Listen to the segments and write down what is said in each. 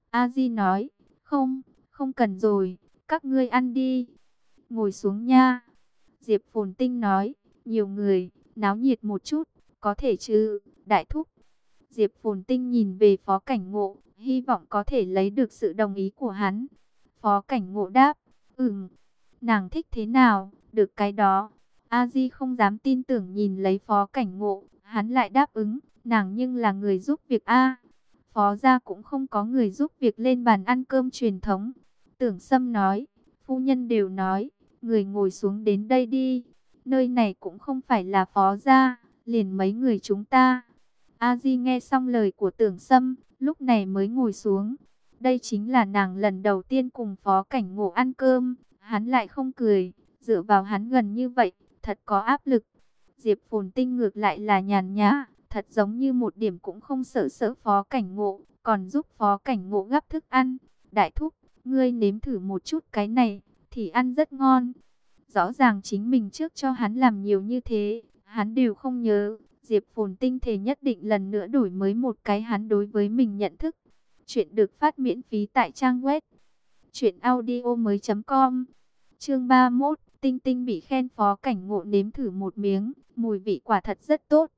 A Di nói, không, không cần rồi, các ngươi ăn đi. Ngồi xuống nha. Diệp Phồn Tinh nói, nhiều người, náo nhiệt một chút, có thể chứ, đại thúc. Diệp Phồn Tinh nhìn về Phó Cảnh Ngộ, hy vọng có thể lấy được sự đồng ý của hắn. Phó Cảnh Ngộ đáp, nàng thích thế nào, được cái đó. A Di không dám tin tưởng nhìn lấy Phó Cảnh Ngộ, hắn lại đáp ứng, nàng nhưng là người giúp việc A. Phó gia cũng không có người giúp việc lên bàn ăn cơm truyền thống. Tưởng Sâm nói, phu nhân đều nói, người ngồi xuống đến đây đi. Nơi này cũng không phải là Phó gia, liền mấy người chúng ta. A Di nghe xong lời của Tưởng Sâm, lúc này mới ngồi xuống. Đây chính là nàng lần đầu tiên cùng Phó Cảnh Ngộ ăn cơm, hắn lại không cười, dựa vào hắn gần như vậy, thật có áp lực. Diệp Phồn Tinh ngược lại là nhàn nhã, thật giống như một điểm cũng không sợ Phó Cảnh Ngộ, còn giúp Phó Cảnh Ngộ gắp thức ăn. Đại thúc, ngươi nếm thử một chút cái này, thì ăn rất ngon. Rõ ràng chính mình trước cho hắn làm nhiều như thế, hắn đều không nhớ. Diệp Phồn Tinh thề nhất định lần nữa đổi mới một cái hắn đối với mình nhận thức. Chuyện được phát miễn phí tại trang web truyệnaudiomoi.com. Chương 31, Tinh Tinh bị khen. Phó Cảnh Ngộ nếm thử một miếng, mùi vị quả thật rất tốt.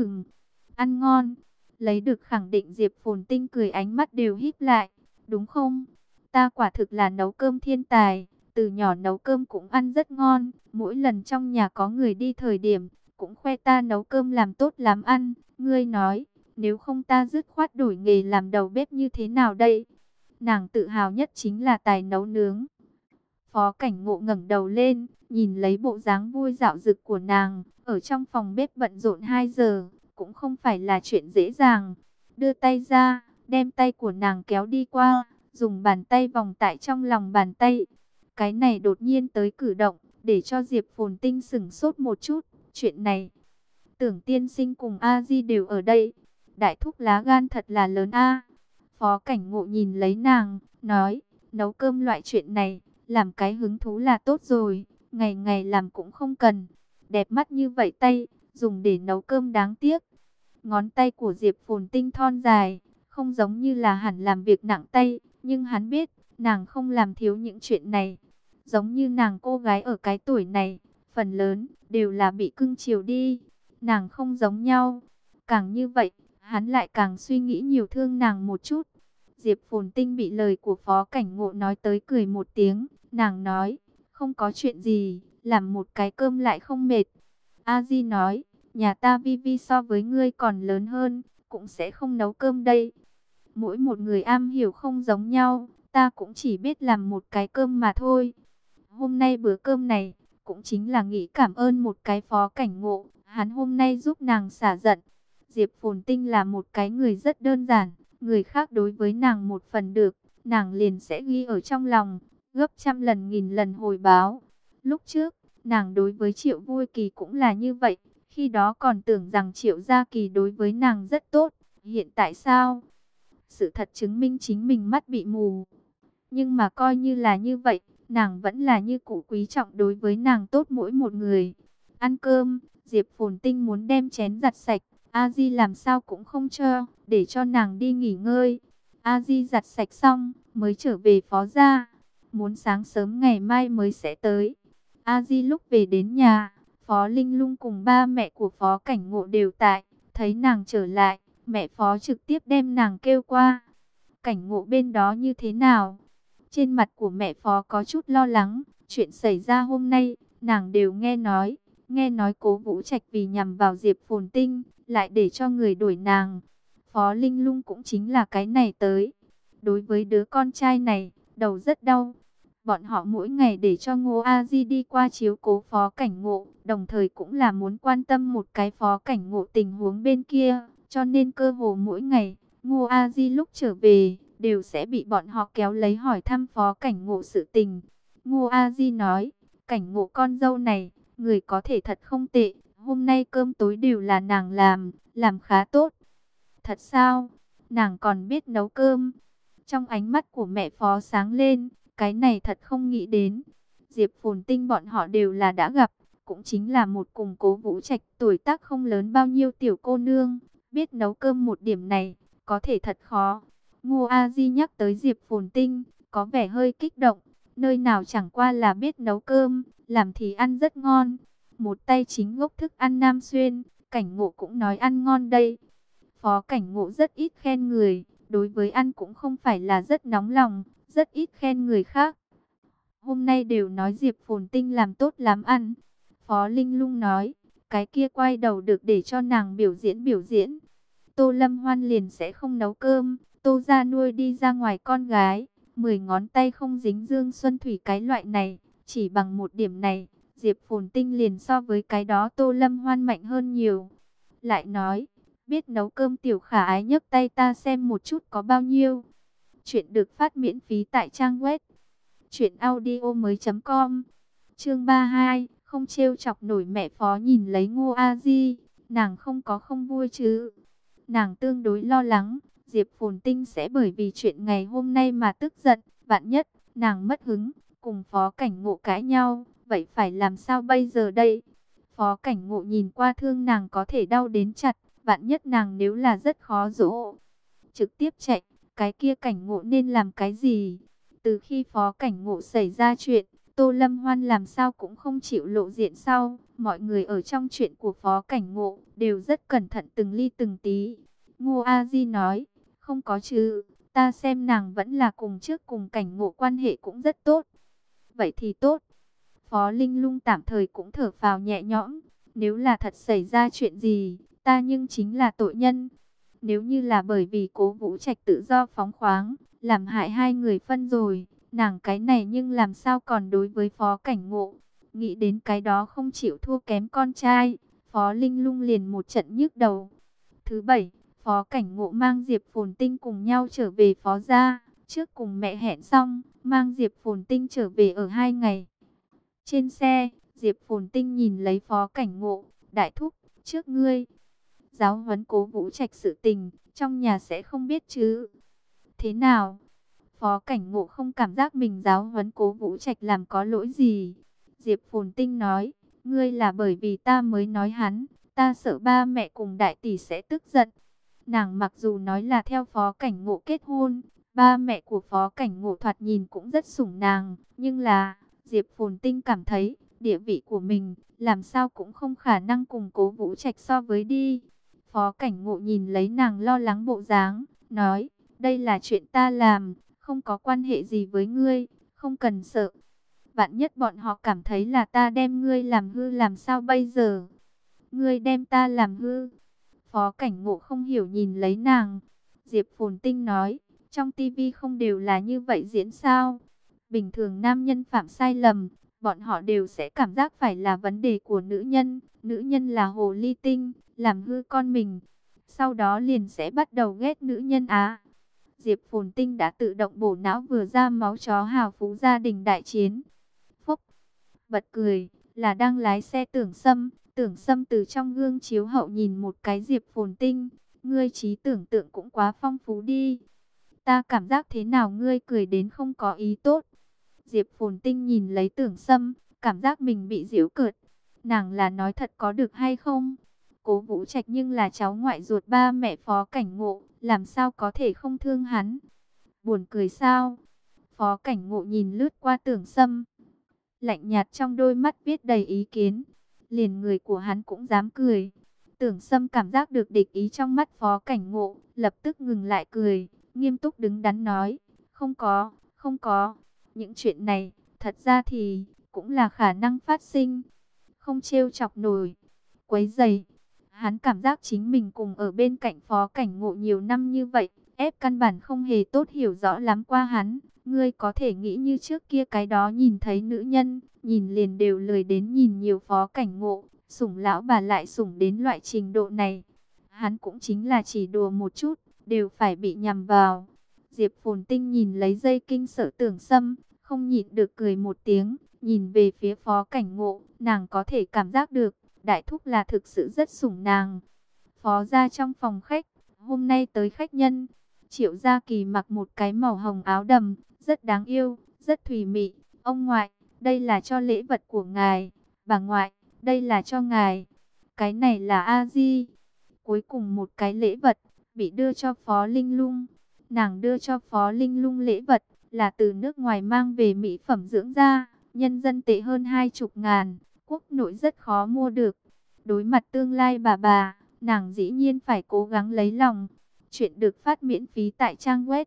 Ăn ngon. Lấy được khẳng định, Diệp Phồn Tinh cười ánh mắt đều híp lại. Đúng không? Ta quả thực là nấu cơm thiên tài, từ nhỏ nấu cơm cũng ăn rất ngon, mỗi lần trong nhà có người đi thời điểm cũng khoe ta nấu cơm làm tốt làm ăn. Ngươi nói, nếu không ta dứt khoát đổi nghề làm đầu bếp như thế nào đây? Nàng tự hào nhất chính là tài nấu nướng. Phó Cảnh Ngộ ngẩng đầu lên, nhìn lấy bộ dáng vui dạo dực của nàng, ở trong phòng bếp bận rộn 2 giờ, cũng không phải là chuyện dễ dàng. Đưa tay ra, đem tay của nàng kéo đi qua, dùng bàn tay vòng tại trong lòng bàn tay. Cái này đột nhiên tới cử động, để cho Diệp Phồn Tinh sửng sốt một chút. Chuyện này, Tưởng tiên sinh cùng A Di đều ở đây. Đại thúc lá gan thật là lớn a. Phó Cảnh Ngộ nhìn lấy nàng, nói, nấu cơm loại chuyện này, làm cái hứng thú là tốt rồi, ngày ngày làm cũng không cần. Đẹp mắt như vậy tay, dùng để nấu cơm đáng tiếc. Ngón tay của Diệp Phồn Tinh thon dài, không giống như là hẳn làm việc nặng tay, nhưng hắn biết, nàng không làm thiếu những chuyện này. Giống như nàng cô gái ở cái tuổi này, phần lớn đều là bị cưng chiều đi. Nàng không giống nhau. Càng như vậy, hắn lại càng suy nghĩ nhiều thương nàng một chút. Diệp Phồn Tinh bị lời của Phó Cảnh Ngộ nói tới cười một tiếng. Nàng nói, không có chuyện gì, làm một cái cơm lại không mệt. A Di nói, nhà ta Vi Vi so với ngươi còn lớn hơn, cũng sẽ không nấu cơm đây. Mỗi một người am hiểu không giống nhau, ta cũng chỉ biết làm một cái cơm mà thôi. Hôm nay bữa cơm này, cũng chính là nghĩ cảm ơn một cái Phó Cảnh Ngộ, hắn hôm nay giúp nàng xả giận. Diệp Phồn Tinh là một cái người rất đơn giản, người khác đối với nàng một phần được, nàng liền sẽ ghi ở trong lòng, gấp trăm lần nghìn lần hồi báo. Lúc trước, nàng đối với Triệu Vui Kỳ cũng là như vậy, khi đó còn tưởng rằng Triệu Gia Kỳ đối với nàng rất tốt, hiện tại sao? Sự thật chứng minh chính mình mắt bị mù. Nhưng mà coi như là như vậy, nàng vẫn là như cũ quý trọng đối với nàng tốt mỗi một người. Ăn cơm, Diệp Phồn Tinh muốn đem chén giặt sạch, A Di làm sao cũng không cho, để cho nàng đi nghỉ ngơi. A Di giặt sạch xong, mới trở về Phó gia. Muốn sáng sớm ngày mai mới sẽ tới. A Di lúc về đến nhà, Phó Linh Lung cùng ba mẹ của Phó Cảnh Ngộ đều tại. Thấy nàng trở lại, mẹ Phó trực tiếp đem nàng kêu qua. Cảnh Ngộ bên đó như thế nào? Trên mặt của mẹ Phó có chút lo lắng. Chuyện xảy ra hôm nay, nàng đều nghe nói. Nghe nói Cố Vũ Trạch vì nhằm vào Diệp Phồn Tinh, lại để cho người đuổi nàng. Phó Linh Lung cũng chính là cái này tới. Đối với đứa con trai này, đầu rất đau. Bọn họ mỗi ngày để cho Ngô A Di đi qua chiếu cố Phó Cảnh Ngộ, đồng thời cũng là muốn quan tâm một cái Phó Cảnh Ngộ tình huống bên kia. Cho nên cơ hồ mỗi ngày, Ngô A Di lúc trở về, đều sẽ bị bọn họ kéo lấy hỏi thăm Phó Cảnh Ngộ sự tình. Ngô A Di nói, Cảnh Ngộ con dâu này, người có thể thật không tệ, hôm nay cơm tối đều là nàng làm khá tốt. Thật sao? Nàng còn biết nấu cơm. Trong ánh mắt của mẹ Phó sáng lên, cái này thật không nghĩ đến. Diệp Phồn Tinh bọn họ đều là đã gặp, cũng chính là một cùng Cố Vũ Trạch tuổi tác không lớn bao nhiêu tiểu cô nương, biết nấu cơm một điểm này, có thể thật khó. Ngô A Di nhắc tới Diệp Phồn Tinh, có vẻ hơi kích động. Nơi nào chẳng qua là biết nấu cơm, làm thì ăn rất ngon. Một tay chính gốc thức ăn Nam Xuyên, Cảnh Ngộ cũng nói ăn ngon đây. Phó Cảnh Ngộ rất ít khen người, đối với ăn cũng không phải là rất nóng lòng, rất ít khen người khác. Hôm nay đều nói Diệp Phồn Tinh làm tốt lắm ăn. Phó Linh Lung nói, cái kia quay đầu được để cho nàng biểu diễn biểu diễn. Tô Lâm Hoan liền sẽ không nấu cơm, Tô ra nuôi đi ra ngoài con gái, 10 ngón tay không dính dương xuân thủy cái loại này, chỉ bằng một điểm này, Diệp Phồn Tinh liền so với cái đó Tô Lâm Hoan mạnh hơn nhiều. Lại nói, biết nấu cơm tiểu khả ái nhấc tay ta xem một chút có bao nhiêu. Chuyện được phát miễn phí tại trang web truyệnaudiomoi.com. Chương 32, không trêu chọc nổi mẹ Phó nhìn lấy Ngô A Di, nàng không có không vui chứ? Nàng tương đối lo lắng, Diệp Phồn Tinh sẽ bởi vì chuyện ngày hôm nay mà tức giận, vạn nhất nàng mất hứng, cùng Phó Cảnh Ngộ cãi nhau, vậy phải làm sao bây giờ đây? Phó Cảnh Ngộ nhìn qua thương nàng có thể đau đến chặt, vạn nhất nàng nếu là rất khó dỗ, trực tiếp chạy, cái kia Cảnh Ngộ nên làm cái gì? Từ khi Phó Cảnh Ngộ xảy ra chuyện, Tô Lâm Hoan làm sao cũng không chịu lộ diện sau. Mọi người ở trong chuyện của Phó Cảnh Ngộ đều rất cẩn thận từng ly từng tí. Ngô A Di nói, không có chứ, ta xem nàng vẫn là cùng trước cùng Cảnh Ngộ quan hệ cũng rất tốt. Vậy thì tốt. Phó Linh Lung tạm thời cũng thở phào nhẹ nhõm. Nếu là thật xảy ra chuyện gì, ta nhưng chính là tội nhân. Nếu như là bởi vì Cố Vũ Trạch tự do phóng khoáng, làm hại hai người phân rồi, nàng cái này nhưng làm sao còn đối với Phó Cảnh Ngộ. Nghĩ đến cái đó không chịu thua kém con trai, Phó Linh Lung liền một trận nhức đầu. Thứ bảy, Phó Cảnh Ngộ mang Diệp Phồn Tinh cùng nhau trở về Phó gia, trước cùng mẹ hẹn xong, mang Diệp Phồn Tinh trở về ở 2 ngày. Trên xe, Diệp Phồn Tinh nhìn lấy Phó Cảnh Ngộ, đại thúc, trước ngươi giáo huấn Cố Vũ Trạch sự tình, trong nhà sẽ không biết chứ? Thế nào? Phó Cảnh Ngộ không cảm giác mình giáo huấn Cố Vũ Trạch làm có lỗi gì. Diệp Phồn Tinh nói, ngươi là bởi vì ta mới nói hắn, ta sợ ba mẹ cùng đại tỷ sẽ tức giận. Nàng mặc dù nói là theo Phó Cảnh Ngộ kết hôn, ba mẹ của Phó Cảnh Ngộ thoạt nhìn cũng rất sủng nàng, nhưng là Diệp Phồn Tinh cảm thấy địa vị của mình làm sao cũng không khả năng cùng Cố Vũ Trạch so với đi. Phó Cảnh Ngộ nhìn lấy nàng lo lắng bộ dáng, nói, đây là chuyện ta làm, không có quan hệ gì với ngươi, không cần sợ. Vạn nhất bọn họ cảm thấy là ta đem ngươi làm hư làm sao bây giờ? Ngươi đem ta làm hư? Phó Cảnh Ngộ không hiểu nhìn lấy nàng. Diệp Phồn Tinh nói, trong tivi không đều là như vậy diễn sao? Bình thường nam nhân phạm sai lầm, bọn họ đều sẽ cảm giác phải là vấn đề của nữ nhân là hồ ly tinh, làm hư con mình. Sau đó liền sẽ bắt đầu ghét nữ nhân á. Diệp Phồn Tinh đã tự động bổ não vừa ra máu chó hào phú gia đình đại chiến. Phúc, bật cười, là đang lái xe Tưởng Sâm từ trong gương chiếu hậu nhìn một cái Diệp Phồn Tinh. Ngươi trí tưởng tượng cũng quá phong phú đi. Ta cảm giác thế nào ngươi cười đến không có ý tốt. Diệp Phồn Tinh nhìn lấy Tưởng Sâm, cảm giác mình bị giễu cợt. Nàng là nói thật có được hay không? Cố Vũ Trạch nhưng là cháu ngoại ruột ba mẹ Phó Cảnh Ngộ, làm sao có thể không thương hắn? Buồn cười sao? Phó Cảnh Ngộ nhìn lướt qua Tưởng Sâm, lạnh nhạt trong đôi mắt viết đầy ý kiến. Liền người của hắn cũng dám cười. Tưởng Sâm cảm giác được địch ý trong mắt Phó Cảnh Ngộ, lập tức ngừng lại cười, nghiêm túc đứng đắn nói, không có. Những chuyện này, thật ra thì cũng là khả năng phát sinh, không trêu chọc nổi, quấy rầy. Hắn cảm giác chính mình cùng ở bên cạnh Phó Cảnh Ngộ nhiều năm như vậy, ép căn bản không hề tốt hiểu rõ lắm qua hắn. Ngươi có thể nghĩ như trước kia cái đó nhìn thấy nữ nhân, nhìn liền đều lười đến nhìn nhiều Phó Cảnh Ngộ, sủng lão bà lại sủng đến loại trình độ này. Hắn cũng chính là chỉ đùa một chút, đều phải bị nhầm vào. Diệp Phồn Tinh nhìn lấy dây kinh sở Tưởng Sâm, không nhịn được cười một tiếng, nhìn về phía Phó Cảnh Ngộ, nàng có thể cảm giác được, đại thúc là thực sự rất sủng nàng. Phó gia trong phòng khách, hôm nay tới khách nhân, Triệu Gia Kỳ mặc một cái màu hồng áo đầm, rất đáng yêu, rất thùy mị. Ông ngoại, đây là cho lễ vật của ngài. Bà ngoại, đây là cho ngài. Cái này là A Di. Cuối cùng một cái lễ vật bị đưa cho Phó Linh Lung. nàng đưa cho Phó Linh Lung lễ vật, là từ nước ngoài mang về mỹ phẩm dưỡng da, nhân dân tệ hơn 20.000, quốc nội rất khó mua được. Đối mặt tương lai bà, nàng dĩ nhiên phải cố gắng lấy lòng. Chuyện được phát miễn phí tại trang web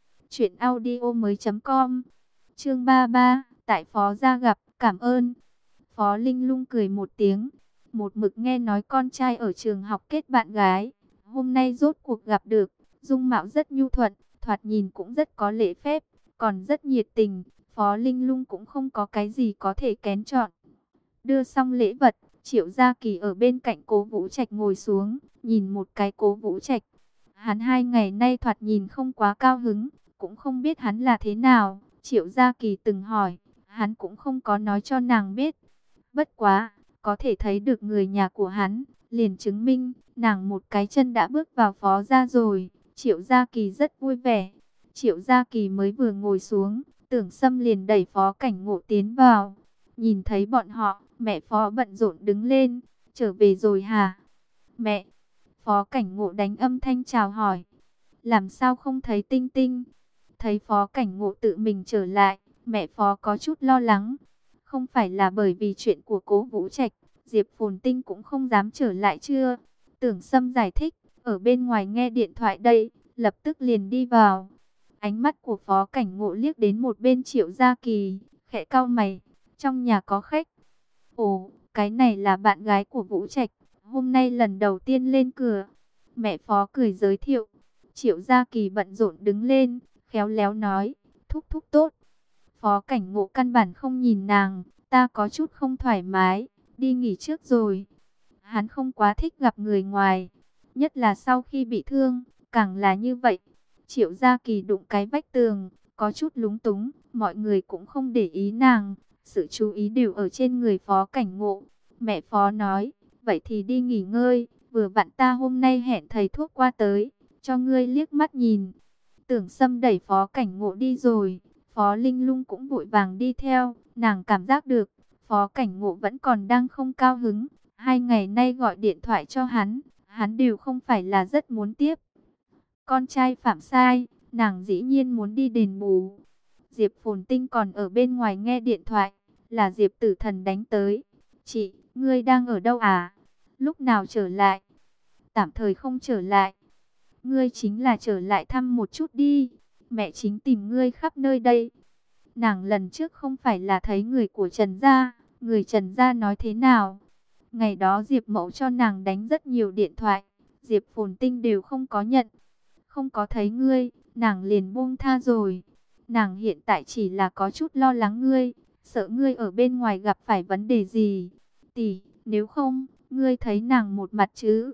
truyệnaudiomoi.com. Chương 33, tại Phó gia gặp, cảm ơn. Phó Linh Lung cười một tiếng, một mực nghe nói con trai ở trường học kết bạn gái, hôm nay rốt cuộc gặp được, dung mạo rất nhu thuận, thoạt nhìn cũng rất có lễ phép, còn rất nhiệt tình, Phó Linh Lung cũng không có cái gì có thể kén chọn. Đưa xong lễ vật, Triệu Gia Kỳ ở bên cạnh Cố Vũ Trạch ngồi xuống, nhìn một cái Cố Vũ Trạch. Hắn 2 ngày nay thoạt nhìn không quá cao hứng, cũng không biết hắn là thế nào. Triệu Gia Kỳ từng hỏi, hắn cũng không có nói cho nàng biết. Bất quá, có thể thấy được người nhà của hắn, liền chứng minh, nàng một cái chân đã bước vào Phó gia rồi. Triệu Gia Kỳ rất vui vẻ. Triệu Gia Kỳ mới vừa ngồi xuống, Tưởng Sâm liền đẩy Phó Cảnh Ngộ tiến vào. Nhìn thấy bọn họ, mẹ Phó bận rộn đứng lên, trở về rồi hả? Mẹ, Phó Cảnh Ngộ đánh âm thanh chào hỏi. Làm sao không thấy Tinh Tinh? Thấy Phó Cảnh Ngộ tự mình trở lại, mẹ Phó có chút lo lắng. Không phải là bởi vì chuyện của Cố Vũ Trạch, Diệp Phồn Tinh cũng không dám trở lại chưa? Tưởng Sâm giải thích, ở bên ngoài nghe điện thoại đây, lập tức liền đi vào. Ánh mắt của Phó Cảnh Ngộ liếc đến một bên Triệu Gia Kỳ, khẽ cau mày, trong nhà có khách. Ồ, cái này là bạn gái của Vũ Trạch, hôm nay lần đầu tiên lên cửa. Mẹ Phó cười giới thiệu. Triệu Gia Kỳ bận rộn đứng lên, khéo léo nói, thúc thúc tốt. Phó Cảnh Ngộ căn bản không nhìn nàng, ta có chút không thoải mái, đi nghỉ trước rồi. Hắn không quá thích gặp người ngoài, nhất là sau khi bị thương, càng là như vậy. Triệu Gia Kỳ đụng cái vách tường, có chút lúng túng, mọi người cũng không để ý nàng, sự chú ý đều ở trên người Phó Cảnh Ngộ. Mẹ Phó nói, vậy thì đi nghỉ ngơi, vừa vặn ta hôm nay hẹn thầy thuốc qua tới, cho ngươi liếc mắt nhìn. Tưởng Sâm đẩy Phó Cảnh Ngộ đi rồi, Phó Linh Lung cũng vội vàng đi theo, nàng cảm giác được, Phó Cảnh Ngộ vẫn còn đang không cao hứng. 2 ngày nay gọi điện thoại cho hắn đều không phải là rất muốn tiếp. Con trai phạm sai, nàng dĩ nhiên muốn đi đền bù. Diệp Phồn Tinh còn ở bên ngoài nghe điện thoại, là Diệp Tử Thần đánh tới. Chị, ngươi đang ở đâu à? Lúc nào trở lại? Tạm thời không trở lại. Ngươi chính là trở lại thăm một chút đi. Mẹ chính tìm ngươi khắp nơi đây. Nàng lần trước không phải là thấy người của Trần Gia. Người Trần Gia nói thế nào? Ngày đó Diệp Mẫu cho nàng đánh rất nhiều điện thoại. Diệp Phồn Tinh đều không có nhận. Không có thấy ngươi, nàng liền buông tha rồi. Nàng hiện tại chỉ là có chút lo lắng ngươi. Sợ ngươi ở bên ngoài gặp phải vấn đề gì. Tỷ, nếu không, ngươi thấy nàng một mặt chứ?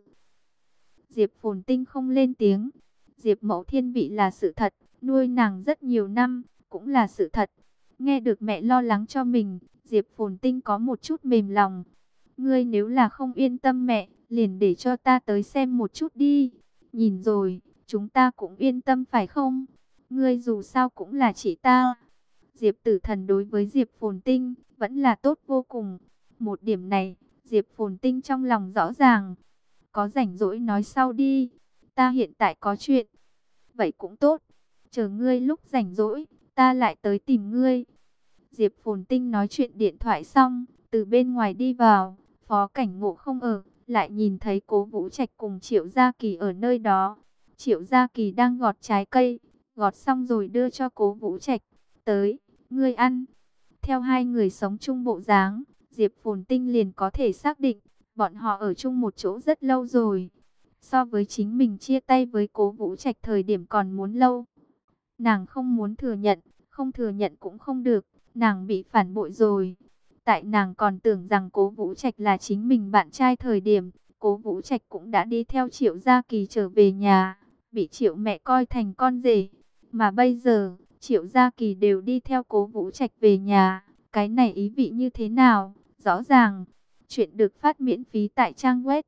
Diệp Phồn Tinh không lên tiếng. Diệp Mẫu thiên vị là sự thật, nuôi nàng rất nhiều năm, cũng là sự thật. Nghe được mẹ lo lắng cho mình, Diệp Phồn Tinh có một chút mềm lòng. Ngươi nếu là không yên tâm mẹ, liền để cho ta tới xem một chút đi. Nhìn rồi, chúng ta cũng yên tâm phải không? Ngươi dù sao cũng là chị ta. Diệp Tử Thần đối với Diệp Phồn Tinh vẫn là tốt vô cùng. Một điểm này, Diệp Phồn Tinh trong lòng rõ ràng. Có rảnh rỗi nói sau đi. Ta hiện tại có chuyện. Vậy cũng tốt. Chờ ngươi lúc rảnh rỗi, ta lại tới tìm ngươi. Diệp Phồn Tinh nói chuyện điện thoại xong, từ bên ngoài đi vào. Phó Cảnh Ngộ không ở, lại nhìn thấy Cố Vũ Trạch cùng Triệu Gia Kỳ ở nơi đó. Triệu Gia Kỳ đang gọt trái cây, gọt xong rồi đưa cho Cố Vũ Trạch. Tới, ngươi ăn. Theo hai người sống chung bộ dáng, Diệp Phồn Tinh liền có thể xác định, bọn họ ở chung một chỗ rất lâu rồi. So với chính mình chia tay với Cố Vũ Trạch thời điểm còn muốn lâu. Nàng không muốn thừa nhận, không thừa nhận cũng không được, nàng bị phản bội rồi. Tại nàng còn tưởng rằng Cố Vũ Trạch là chính mình bạn trai thời điểm, Cố Vũ Trạch cũng đã đi theo Triệu Gia Kỳ trở về nhà, bị Triệu mẹ coi thành con rể. Mà bây giờ, Triệu Gia Kỳ đều đi theo Cố Vũ Trạch về nhà, cái này ý vị như thế nào? Rõ ràng, chuyện được phát miễn phí tại trang web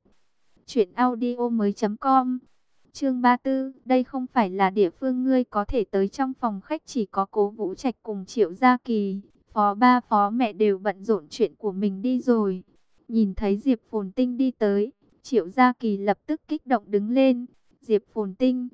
truyệnaudiomoi.com. Chương 34, đây không phải là địa phương ngươi có thể tới, trong phòng khách chỉ có Cố Vũ Trạch cùng Triệu Gia Kỳ. Phó ba phó mẹ đều bận rộn chuyện của mình đi rồi. Nhìn thấy Diệp Phồn Tinh đi tới, Triệu Gia Kỳ lập tức kích động đứng lên. Diệp Phồn Tinh,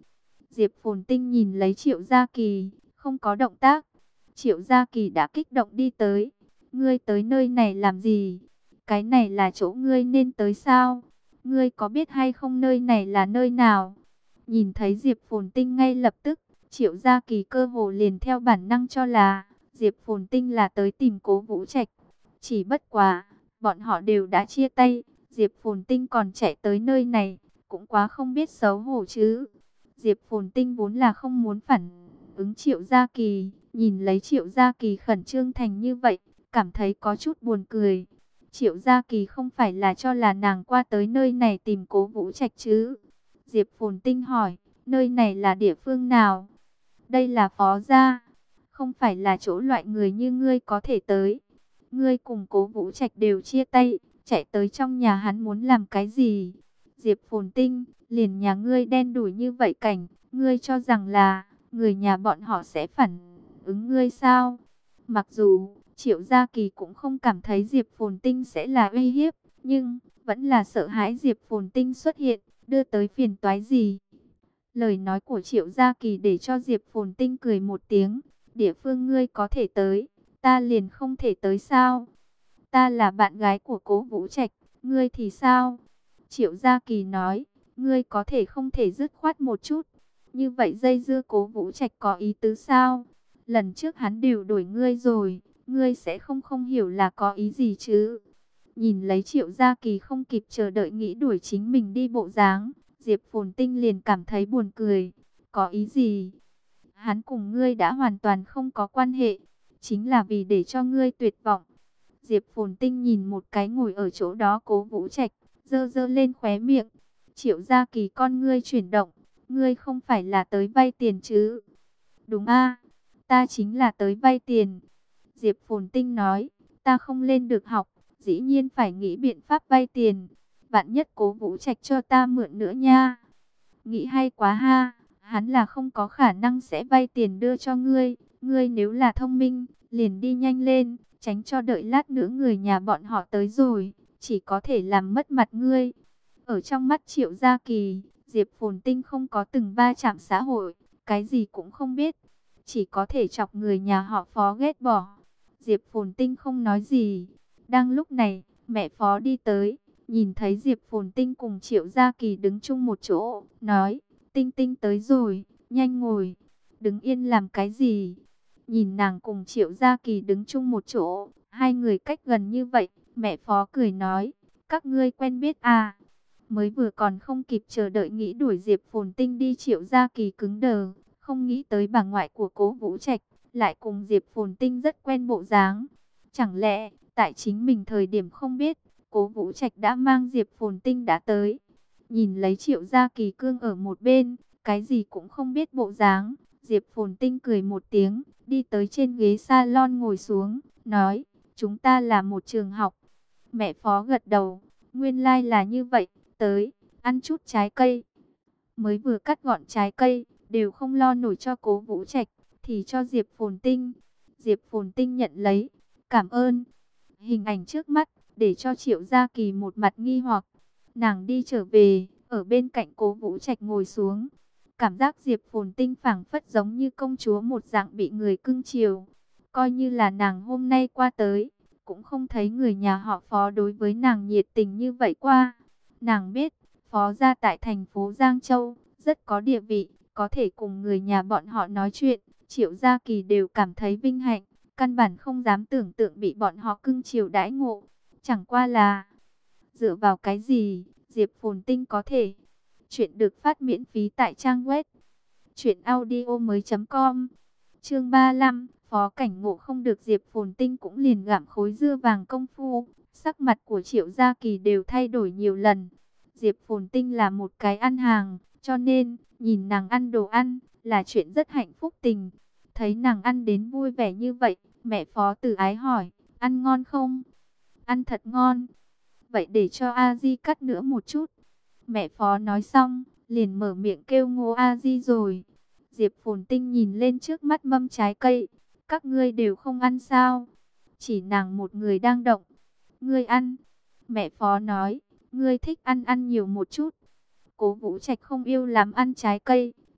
Diệp Phồn Tinh nhìn lấy Triệu Gia Kỳ, không có động tác. Triệu Gia Kỳ đã kích động đi tới. Ngươi tới nơi này làm gì? Cái này là chỗ ngươi nên tới sao? Ngươi có biết hay không nơi này là nơi nào? Nhìn thấy Diệp Phồn Tinh ngay lập tức, Triệu Gia Kỳ cơ hồ liền theo bản năng cho là Diệp Phồn Tinh là tới tìm Cố Vũ Trạch. Chỉ bất quá, bọn họ đều đã chia tay, Diệp Phồn Tinh còn chạy tới nơi này, cũng quá không biết xấu hổ chứ. Diệp Phồn Tinh vốn là không muốn phản ứng Triệu Gia Kỳ, nhìn lấy Triệu Gia Kỳ khẩn trương thành như vậy, cảm thấy có chút buồn cười. Triệu Gia Kỳ không phải là cho là nàng qua tới nơi này tìm Cố Vũ Trạch chứ? Diệp Phồn Tinh hỏi, nơi này là địa phương nào? Đây là Phó gia, không phải là chỗ loại người như ngươi có thể tới. Ngươi cùng Cố Vũ Trạch đều chia tay, chạy tới trong nhà hắn muốn làm cái gì? Diệp Phồn Tinh, liền nhà ngươi đen đủi như vậy cảnh, ngươi cho rằng là người nhà bọn họ sẽ phản ứng ngươi sao? Mặc dù Triệu Gia Kỳ cũng không cảm thấy Diệp Phồn Tinh sẽ là uy hiếp, nhưng vẫn là sợ hãi Diệp Phồn Tinh xuất hiện, đưa tới phiền toái gì. Lời nói của Triệu Gia Kỳ để cho Diệp Phồn Tinh cười một tiếng. Địa phương ngươi có thể tới, ta liền không thể tới sao? Ta là bạn gái của Cố Vũ Trạch, ngươi thì sao? Triệu Gia Kỳ nói, ngươi có thể không thể dứt khoát một chút. Như vậy dây dưa Cố Vũ Trạch có ý tứ sao? Lần trước hắn đều đuổi ngươi rồi, ngươi sẽ không hiểu là có ý gì chứ? Nhìn lấy Triệu Gia Kỳ không kịp chờ đợi nghĩ đuổi chính mình đi bộ dáng, Diệp Phồn Tinh liền cảm thấy buồn cười. Có ý gì? Hắn cùng ngươi đã hoàn toàn không có quan hệ, chính là vì để cho ngươi tuyệt vọng. Diệp Phồn Tinh nhìn một cái ngồi ở chỗ đó Cố Vũ Trạch, giơ giơ lên khóe miệng. Triệu Gia Kỳ con ngươi chuyển động, ngươi không phải là tới vay tiền chứ? Đúng a, ta chính là tới vay tiền. Diệp Phồn Tinh nói, ta không lên được học, dĩ nhiên phải nghĩ biện pháp vay tiền. Vạn nhất Cố Vũ Trạch cho ta mượn nữa nha. Nghĩ hay quá ha, hắn là không có khả năng sẽ vay tiền đưa cho ngươi. Ngươi nếu là thông minh, liền đi nhanh lên, tránh cho đợi lát nữa người nhà bọn họ tới rồi, chỉ có thể làm mất mặt ngươi. Ở trong mắt Triệu Gia Kỳ, Diệp Phồn Tinh không có từng va chạm xã hội, cái gì cũng không biết, chỉ có thể chọc người nhà họ Phó ghét bỏ. Diệp Phồn Tinh không nói gì. Đang lúc này, mẹ Phó đi tới, nhìn thấy Diệp Phồn Tinh cùng Triệu Gia Kỳ đứng chung một chỗ, nói, Tinh Tinh tới rồi, nhanh ngồi, đứng yên làm cái gì? Nhìn nàng cùng Triệu Gia Kỳ đứng chung một chỗ, hai người cách gần như vậy, mẹ Phó cười nói, các ngươi quen biết à? Mới vừa còn không kịp chờ đợi nghĩ đuổi Diệp Phồn Tinh đi, Triệu Gia Kỳ cứng đờ, không nghĩ tới bà ngoại của Cố Vũ Trạch lại cùng Diệp Phồn Tinh rất quen bộ dáng. Chẳng lẽ tại chính mình thời điểm không biết, Cố Vũ Trạch đã mang Diệp Phồn Tinh đã tới. Nhìn lấy Triệu Gia Kỳ cương ở một bên, cái gì cũng không biết bộ dáng, Diệp Phồn Tinh cười một tiếng, đi tới trên ghế salon ngồi xuống, nói, chúng ta là một trường học. Mẹ Phó gật đầu, nguyên lai là như vậy, tới, ăn chút trái cây. Mới vừa cắt gọn trái cây, đều không lo nổi cho Cố Vũ Trạch, thì cho Diệp Phồn Tinh. Diệp Phồn Tinh nhận lấy, cảm ơn. Hình ảnh trước mắt, để cho Triệu Gia Kỳ một mặt nghi hoặc. Nàng đi trở về, ở bên cạnh Cố Vũ Trạch ngồi xuống. Cảm giác Diệp Phồn Tinh phảng phất giống như công chúa một dạng bị người cưng chiều. Coi như là nàng hôm nay qua tới, cũng không thấy người nhà họ Phó đối với nàng nhiệt tình như vậy qua. Nàng biết, Phó gia tại thành phố Giang Châu, rất có địa vị, có thể cùng người nhà bọn họ nói chuyện. Triệu Gia Kỳ đều cảm thấy vinh hạnh, căn bản không dám tưởng tượng bị bọn họ cưng chiều đãi ngộ. Chẳng qua là, dựa vào cái gì, Diệp Phồn Tinh có thể. Chuyện được phát miễn phí tại trang web truyệnaudiomoi.com. Chương 35, Phó Cảnh Ngộ không được, Diệp Phồn Tinh cũng liền gặm khối dưa vàng công phu. Sắc mặt của Triệu Gia Kỳ đều thay đổi nhiều lần. Diệp Phồn Tinh là một cái ăn hàng, cho nên nhìn nàng ăn đồ ăn là chuyện rất hạnh phúc tình. Thấy nàng ăn đến vui vẻ như vậy, mẹ Phó từ ái hỏi, ăn ngon không? Ăn thật ngon. Vậy để cho A Di cắt nữa một chút. Mẹ Phó nói xong, liền mở miệng kêu Ngô A Di rồi. Diệp Phồn Tinh nhìn lên trước mắt mâm trái cây, các ngươi đều không ăn sao? Chỉ nàng một người đang động. Ngươi ăn. Mẹ Phó nói, ngươi thích ăn nhiều một chút. Cố Vũ Trạch không yêu lắm ăn trái cây,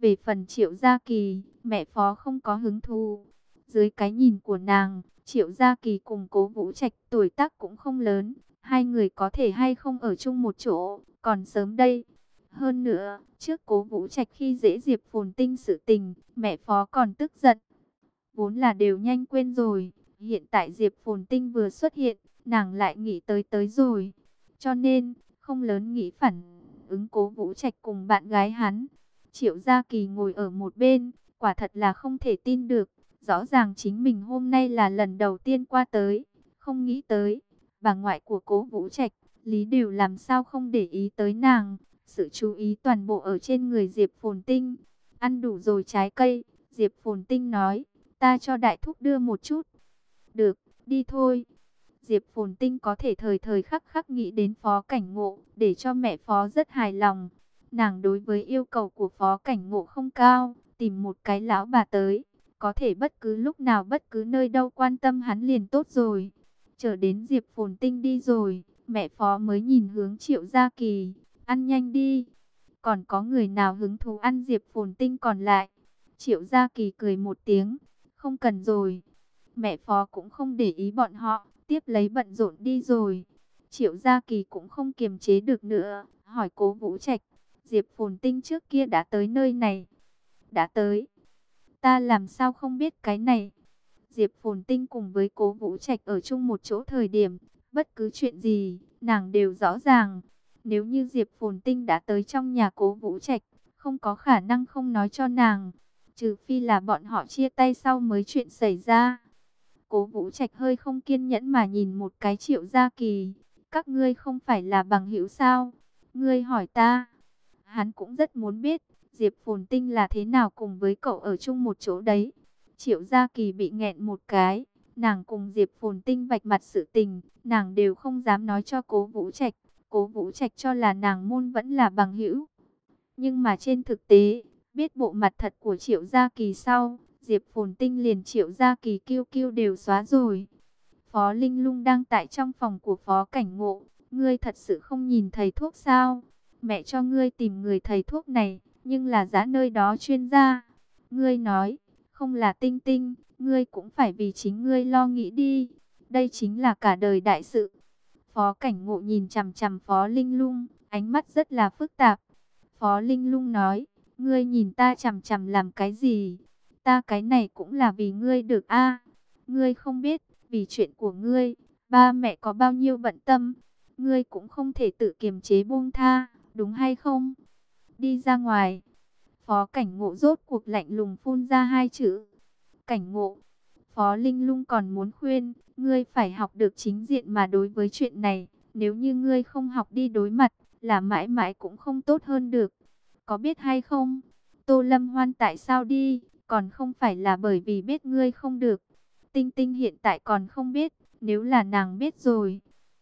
Về phần Triệu Gia Kỳ, mẹ Phó không có hứng thú. Dưới cái nhìn của nàng, Triệu Gia Kỳ cùng Cố Vũ Trạch tuổi tác cũng không lớn, hai người có thể hay không ở chung một chỗ, còn sớm đây. Hơn nữa, trước Cố Vũ Trạch khi dễ Diệp Phồn Tinh sự tình, mẹ Phó còn tức giận. Vốn là đều nhanh quên rồi, hiện tại Diệp Phồn Tinh vừa xuất hiện, nàng lại nghĩ tới rồi. Cho nên, không lớn nghĩ phản ứng Cố Vũ Trạch cùng bạn gái hắn. Triệu Gia Kỳ ngồi ở một bên, quả thật là không thể tin được. Rõ ràng chính mình hôm nay là lần đầu tiên qua tới, không nghĩ tới. Bà ngoại của Cố Vũ Trạch, Lý Đều làm sao không để ý tới nàng. Sự chú ý toàn bộ ở trên người Diệp Phồn Tinh. Ăn đủ rồi trái cây, Diệp Phồn Tinh nói, ta cho đại thúc đưa một chút. Được, đi thôi. Diệp Phồn Tinh có thể thời thời khắc khắc nghĩ đến Phó Cảnh Ngộ, để cho mẹ Phó rất hài lòng. Nàng đối với yêu cầu của Phó Cảnh Ngộ không cao, tìm một cái lão bà tới, có thể bất cứ lúc nào bất cứ nơi đâu quan tâm hắn liền tốt rồi. Chờ đến Diệp Phồn Tinh đi rồi, mẹ Phó mới nhìn hướng Triệu Gia Kỳ, ăn nhanh đi. Còn có người nào hứng thú ăn Diệp Phồn Tinh còn lại? Triệu Gia Kỳ cười một tiếng, không cần rồi. Mẹ Phó cũng không để ý bọn họ, tiếp lấy bận rộn đi rồi. Triệu Gia Kỳ cũng không kiềm chế được nữa, hỏi Cố Vũ Trạch, Diệp Phồn Tinh trước kia đã tới nơi này. Đã tới. Ta làm sao không biết cái này? Diệp Phồn Tinh cùng với Cố Vũ Trạch ở chung một chỗ thời điểm, bất cứ chuyện gì, nàng đều rõ ràng. Nếu như Diệp Phồn Tinh đã tới trong nhà Cố Vũ Trạch, không có khả năng không nói cho nàng. Trừ phi là bọn họ chia tay sau mới chuyện xảy ra. Cố Vũ Trạch hơi không kiên nhẫn mà nhìn một cái Triệu Gia Kỳ. Các ngươi không phải là bằng hữu sao? Ngươi hỏi ta. Hắn cũng rất muốn biết, Diệp Phồn Tinh là thế nào cùng với cậu ở chung một chỗ đấy. Triệu Gia Kỳ bị nghẹn một cái. Nàng cùng Diệp Phồn Tinh vạch mặt sự tình, nàng đều không dám nói cho Cố Vũ Trạch. Cố Vũ Trạch cho là nàng môn vẫn là bằng hữu. Nhưng mà trên thực tế, biết bộ mặt thật của Triệu Gia Kỳ sau, Diệp Phồn Tinh liền Triệu Gia Kỳ kiêu kiêu đều xóa rồi. Phó Linh Lung đang tại trong phòng của Phó Cảnh Ngộ. Ngươi thật sự không nhìn thầy thuốc sao? Mẹ cho ngươi tìm người thầy thuốc này, nhưng là giá nơi đó chuyên gia. Ngươi nói, không là Tinh Tinh, ngươi cũng phải vì chính ngươi lo nghĩ đi. Đây chính là cả đời đại sự. Phó Cảnh Ngộ nhìn chằm chằm Phó Linh Lung, ánh mắt rất là phức tạp. Phó Linh Lung nói, ngươi nhìn ta chằm chằm làm cái gì? Ta cái này cũng là vì ngươi được a. Ngươi không biết, vì chuyện của ngươi, ba mẹ có bao nhiêu bận tâm. Ngươi cũng không thể tự kiềm chế buông tha, đúng hay không? Đi ra ngoài. Phó Cảnh Ngộ rốt cuộc lạnh lùng phun ra hai chữ. Cảnh Ngộ. Phó Linh Lung còn muốn khuyên, ngươi phải học được chính diện mà đối với chuyện này. Nếu như ngươi không học đi đối mặt, là mãi mãi cũng không tốt hơn được. Có biết hay không? Tô Lâm Hoan tại sao đi? Còn không phải là bởi vì biết ngươi không được. Tinh Tinh hiện tại còn không biết, nếu là nàng biết rồi.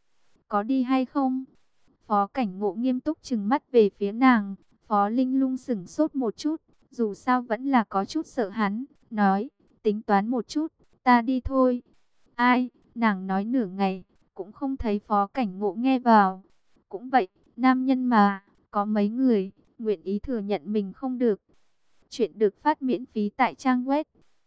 Có đi hay không? Phó Cảnh Ngộ nghiêm túc trừng mắt về phía nàng. Phó Linh Lung sững sốt một chút, dù sao vẫn là có chút sợ hắn, nói, tính toán một chút, ta đi thôi. Ai, nàng nói nửa ngày, cũng không thấy Phó Cảnh Ngộ nghe vào. Cũng vậy, nam nhân mà, có mấy người, nguyện ý thừa nhận mình không được. Chuyện được phát miễn phí tại trang web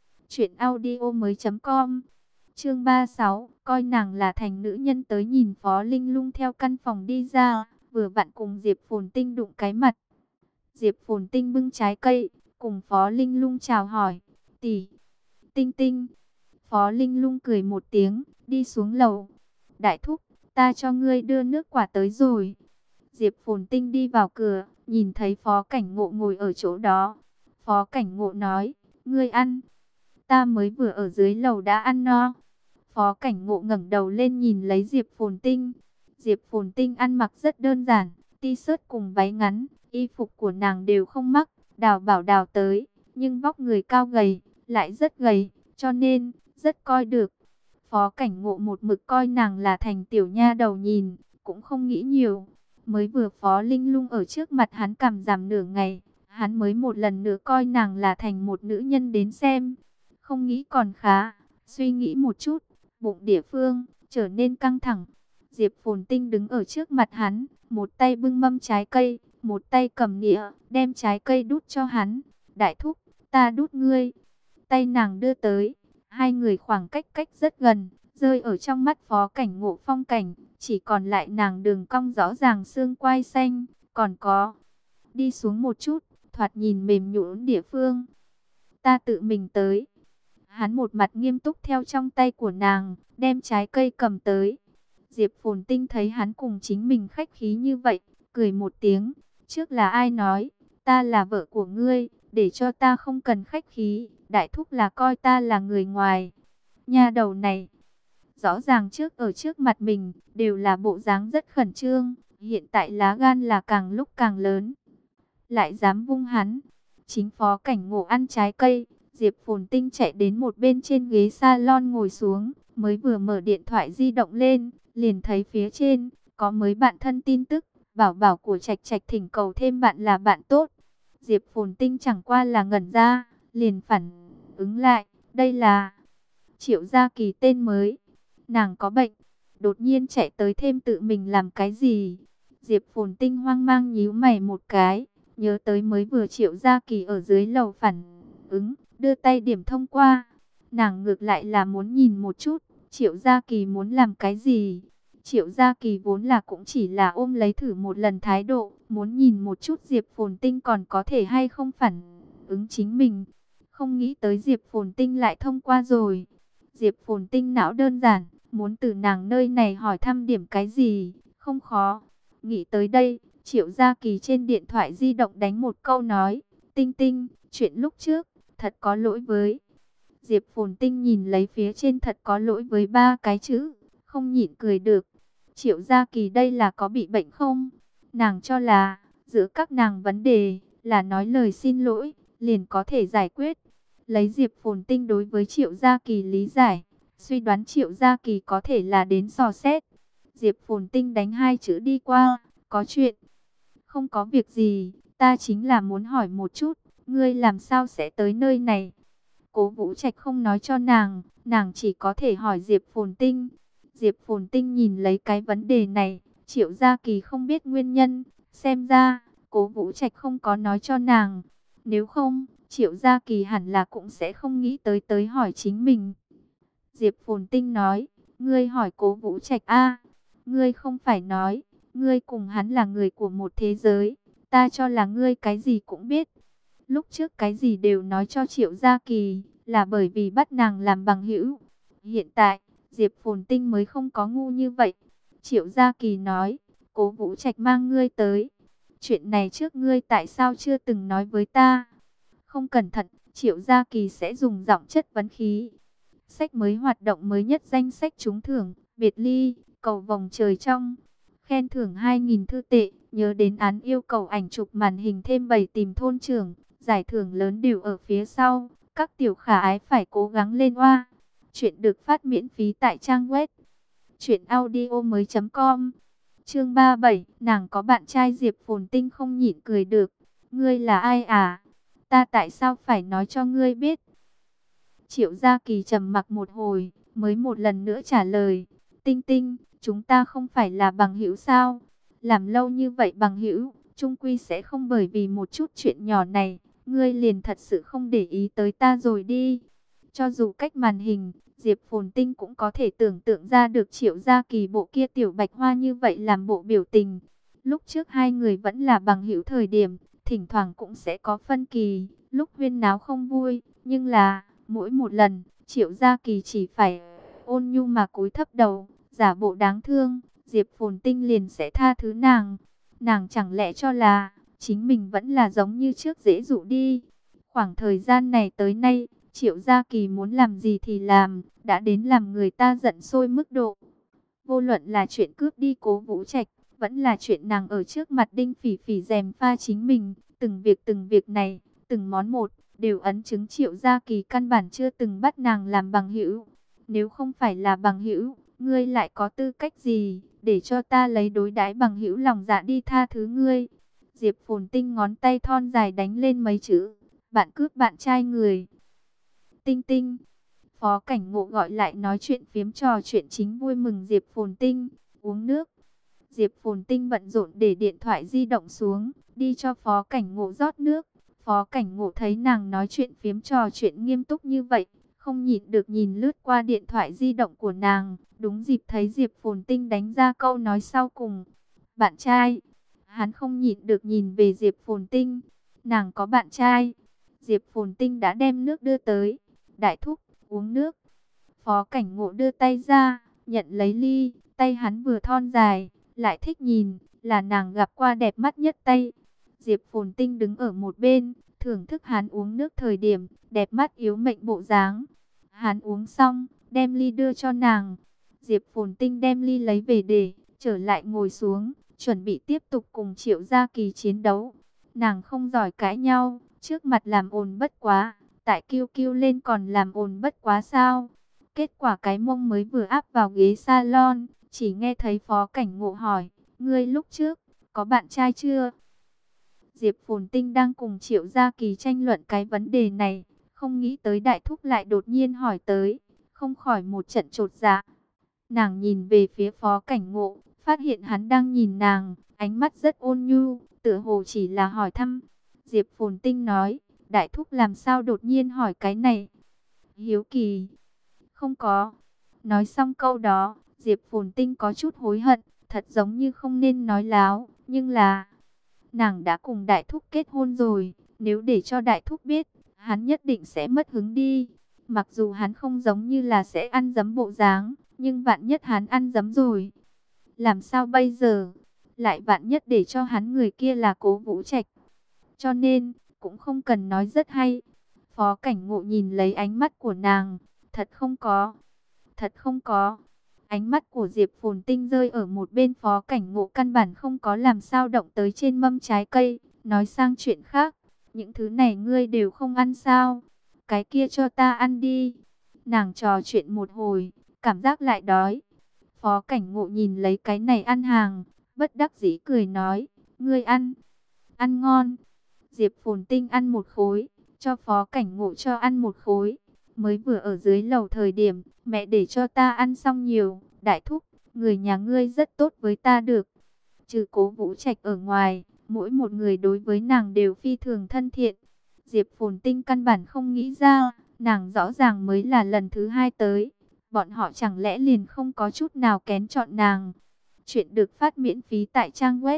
truyệnaudiomoi.com. Chương 36, coi nàng là thành nữ nhân tới nhìn Phó Linh Lung theo căn phòng đi ra, vừa vặn cùng Diệp Phồn Tinh đụng cái mặt. Diệp Phồn Tinh bưng trái cây, cùng Phó Linh Lung chào hỏi, tỷ, Tinh Tinh. Phó Linh Lung cười một tiếng, đi xuống lầu. Đại thúc, ta cho ngươi đưa nước quả tới rồi. Diệp Phồn Tinh đi vào cửa, nhìn thấy Phó Cảnh Ngộ ngồi ở chỗ đó. Phó Cảnh Ngộ nói, ngươi ăn. Ta mới vừa ở dưới lầu đã ăn no. Phó Cảnh Ngộ ngẩng đầu lên nhìn lấy Diệp Phồn Tinh. Diệp Phồn Tinh ăn mặc rất đơn giản, t-shirt cùng váy ngắn, y phục của nàng đều không mắc, đào bảo đào tới, nhưng vóc người cao gầy, lại rất gầy, cho nên rất coi được. Phó Cảnh Ngộ một mực coi nàng là thành tiểu nha đầu nhìn, cũng không nghĩ nhiều. Mới vừa Phó Linh Lung ở trước mặt hắn cằm rằm nửa ngày, hắn mới một lần nữa coi nàng là thành một nữ nhân đến xem. Không nghĩ còn khá, suy nghĩ một chút, bụng địa phương trở nên căng thẳng. Diệp Phồn Tinh đứng ở trước mặt hắn, một tay bưng mâm trái cây, một tay cầm nĩa, đem trái cây đút cho hắn. Đại thúc, ta đút ngươi. Tay nàng đưa tới, hai người khoảng cách cách rất gần, rơi ở trong mắt Phó Cảnh Ngộ phong cảnh, chỉ còn lại nàng đường cong rõ ràng xương quai xanh, còn có đi xuống một chút, thoạt nhìn mềm nhũn địa phương. Ta tự mình tới. Hắn một mặt nghiêm túc theo trong tay của nàng, đem trái cây cầm tới. Diệp Phồn Tinh thấy hắn cùng chính mình khách khí như vậy, cười một tiếng. Trước là ai nói, ta là vợ của ngươi, để cho ta không cần khách khí. Đại thúc là coi ta là người ngoài. Nha đầu này, rõ ràng trước ở trước mặt mình, đều là bộ dáng rất khẩn trương. Hiện tại lá gan là càng lúc càng lớn. Lại dám vung hắn. Chính Phó Cảnh Ngộ ăn trái cây, Diệp Phồn Tinh chạy đến một bên trên ghế salon ngồi xuống, mới vừa mở điện thoại di động lên, liền thấy phía trên có mấy bạn thân tin tức, bảo bảo của Trạch Trạch thỉnh cầu thêm bạn là bạn tốt. Diệp Phồn Tinh chẳng qua là ngẩn ra, liền phản ứng lại, đây là Triệu Gia Kỳ tên mới. Nàng có bệnh, đột nhiên chạy tới thêm tự mình làm cái gì? Diệp Phồn Tinh hoang mang nhíu mày một cái, nhớ tới mới vừa Triệu Gia Kỳ ở dưới lầu phản ứng, đưa tay điểm thông qua. Nàng ngược lại là muốn nhìn một chút, Triệu Gia Kỳ muốn làm cái gì. Triệu Gia Kỳ vốn là cũng chỉ là ôm lấy thử một lần thái độ, muốn nhìn một chút Diệp Phồn Tinh còn có thể hay không phản ứng chính mình. Không nghĩ tới Diệp Phồn Tinh lại thông qua rồi. Diệp Phồn Tinh não đơn giản, muốn từ nàng nơi này hỏi thăm điểm cái gì, không khó. Nghĩ tới đây, Triệu Gia Kỳ trên điện thoại di động đánh một câu nói, Tinh Tinh, chuyện lúc trước, thật có lỗi với. Diệp Phồn Tinh nhìn lấy phía trên thật có lỗi với ba cái chữ, không nhịn cười được. Triệu Gia Kỳ đây là có bị bệnh không? Nàng cho là, giữa các nàng vấn đề, là nói lời xin lỗi, liền có thể giải quyết. Lấy Diệp Phồn Tinh đối với Triệu Gia Kỳ lý giải, suy đoán Triệu Gia Kỳ có thể là đến dò xét. Diệp Phồn Tinh đánh hai chữ đi qua, có chuyện. Không có việc gì, ta chính là muốn hỏi một chút, ngươi làm sao sẽ tới nơi này? Cố Vũ Trạch không nói cho nàng, nàng chỉ có thể hỏi Diệp Phồn Tinh. Diệp Phồn Tinh nhìn lấy cái vấn đề này, Triệu Gia Kỳ không biết nguyên nhân, xem ra, Cố Vũ Trạch không có nói cho nàng. Nếu không, Triệu Gia Kỳ hẳn là cũng sẽ không nghĩ tới hỏi chính mình. Diệp Phồn Tinh nói, ngươi hỏi Cố Vũ Trạch a, ngươi không phải nói, ngươi cùng hắn là người của một thế giới, ta cho là ngươi cái gì cũng biết. Lúc trước cái gì đều nói cho Triệu Gia Kỳ, là bởi vì bắt nàng làm bằng hữu. Hiện tại, Diệp Phồn Tinh mới không có ngu như vậy. Triệu Gia Kỳ nói, Cố Vũ Trạch mang ngươi tới. Chuyện này trước ngươi tại sao chưa từng nói với ta? Không cẩn thận, Triệu Gia Kỳ sẽ dùng giọng chất vấn khí. Sách mới hoạt động mới nhất danh sách trúng thưởng, biệt ly, cầu vòng trời trong. Khen thưởng 2.000 thư tệ, nhớ đến án yêu cầu ảnh chụp màn hình thêm 7 tìm thôn trưởng. Giải thưởng lớn đều ở phía sau, các tiểu khả ái phải cố gắng lên oa. Chuyện được phát miễn phí tại trang web truyệnaudiomoi.com. Chương 37, nàng có bạn trai. Diệp Phồn Tinh không nhịn cười được. Ngươi là ai à? Ta tại sao phải nói cho ngươi biết? Triệu Gia Kỳ trầm mặc một hồi, mới một lần nữa trả lời. Tinh Tinh, chúng ta không phải là bằng hữu sao? Làm lâu như vậy bằng hữu, chung quy sẽ không bởi vì một chút chuyện nhỏ này, ngươi liền thật sự không để ý tới ta rồi đi. Cho dù cách màn hình, Diệp Phồn Tinh cũng có thể tưởng tượng ra được Triệu Gia Kỳ bộ kia tiểu bạch hoa như vậy làm bộ biểu tình. Lúc trước hai người vẫn là bằng hữu thời điểm, thỉnh thoảng cũng sẽ có phân kỳ, lúc huyên náo không vui, nhưng là mỗi một lần, Triệu Gia Kỳ chỉ phải ôn nhu mà cúi thấp đầu, giả bộ đáng thương, Diệp Phồn Tinh liền sẽ tha thứ nàng. Nàng chẳng lẽ cho là chính mình vẫn là giống như trước dễ dụ đi. Khoảng thời gian này tới nay, Triệu Gia Kỳ muốn làm gì thì làm, đã đến làm người ta giận sôi mức độ. Vô luận là chuyện cướp đi Cố Vũ Trạch, vẫn là chuyện nàng ở trước mặt Đinh Phỉ Phỉ gièm pha chính mình, từng việc này, từng món một, đều ấn chứng Triệu Gia Kỳ căn bản chưa từng bắt nàng làm bằng hữu. Nếu không phải là bằng hữu, ngươi lại có tư cách gì để cho ta lấy đối đãi bằng hữu lòng dạ đi tha thứ ngươi? Diệp Phồn Tinh ngón tay thon dài đánh lên mấy chữ, bạn cướp bạn trai người. Tinh Tinh, Phó Cảnh Ngộ gọi lại nói chuyện phiếm trò chuyện chính vui mừng Diệp Phồn Tinh, uống nước. Diệp Phồn Tinh bận rộn để điện thoại di động xuống, đi cho Phó Cảnh Ngộ rót nước. Phó Cảnh Ngộ thấy nàng nói chuyện phiếm trò chuyện nghiêm túc như vậy, không nhịn được nhìn lướt qua điện thoại di động của nàng, đúng dịp thấy Diệp Phồn Tinh đánh ra câu nói sau cùng. Bạn trai. Hắn không nhịn được nhìn về Diệp Phồn Tinh. Nàng có bạn trai. Diệp Phồn Tinh đã đem nước đưa tới. Đại thúc, uống nước. Phó Cảnh Ngộ đưa tay ra, nhận lấy ly, tay hắn vừa thon dài, lại thích nhìn, là nàng gặp qua đẹp mắt nhất tay. Diệp Phồn Tinh đứng ở một bên, thưởng thức hắn uống nước thời điểm, đẹp mắt yếu mệnh bộ dáng. Hắn uống xong, đem ly đưa cho nàng. Diệp Phồn Tinh đem ly lấy về để, trở lại ngồi xuống, chuẩn bị tiếp tục cùng Triệu Gia Kỳ chiến đấu. Nàng không giỏi cãi nhau, trước mặt làm ồn bất quá, tại kêu kêu lên còn làm ồn bất quá sao. Kết quả cái mông mới vừa áp vào ghế salon, chỉ nghe thấy Phó Cảnh Ngộ hỏi, ngươi lúc trước, có bạn trai chưa? Diệp Phồn Tinh đang cùng Triệu Gia Kỳ tranh luận cái vấn đề này, không nghĩ tới đại thúc lại đột nhiên hỏi tới, không khỏi một trận chột dạ. Nàng nhìn về phía Phó Cảnh Ngộ, phát hiện hắn đang nhìn nàng, ánh mắt rất ôn nhu, tựa hồ chỉ là hỏi thăm. Diệp Phồn Tinh nói, đại thúc làm sao đột nhiên hỏi cái này? Hiếu kỳ. Không có. Nói xong câu đó, Diệp Phồn Tinh có chút hối hận, thật giống như không nên nói láo, nhưng là nàng đã cùng đại thúc kết hôn rồi, nếu để cho đại thúc biết, hắn nhất định sẽ mất hứng đi. Mặc dù hắn không giống như là sẽ ăn dấm bộ dáng, nhưng vạn nhất hắn ăn dấm rồi, làm sao bây giờ? Lại vạn nhất để cho hắn người kia là Cố Vũ Trạch. Cho nên, cũng không cần nói rất hay. Phó Cảnh Ngộ nhìn lấy ánh mắt của nàng, thật không có. Thật không có. Ánh mắt của Diệp Phồn Tinh rơi ở một bên. Phó Cảnh Ngộ căn bản không có làm sao động tới trên mâm trái cây. Nói sang chuyện khác, những thứ này ngươi đều không ăn sao? Cái kia cho ta ăn đi. Nàng trò chuyện một hồi, cảm giác lại đói. Phó Cảnh Ngộ nhìn lấy cái này ăn hàng, bất đắc dĩ cười nói, ngươi ăn, ăn ngon. Diệp Phồn Tinh ăn một khối, cho Phó Cảnh Ngộ cho ăn một khối. Mới vừa ở dưới lầu thời điểm, mẹ để cho ta ăn xong nhiều. Đại thúc, người nhà ngươi rất tốt với ta được. Trừ Cố Vũ Trạch ở ngoài, mỗi một người đối với nàng đều phi thường thân thiện. Diệp Phồn Tinh căn bản không nghĩ ra, nàng rõ ràng mới là lần thứ hai tới. Bọn họ chẳng lẽ liền không có chút nào kén chọn nàng. Chuyện được phát miễn phí tại trang web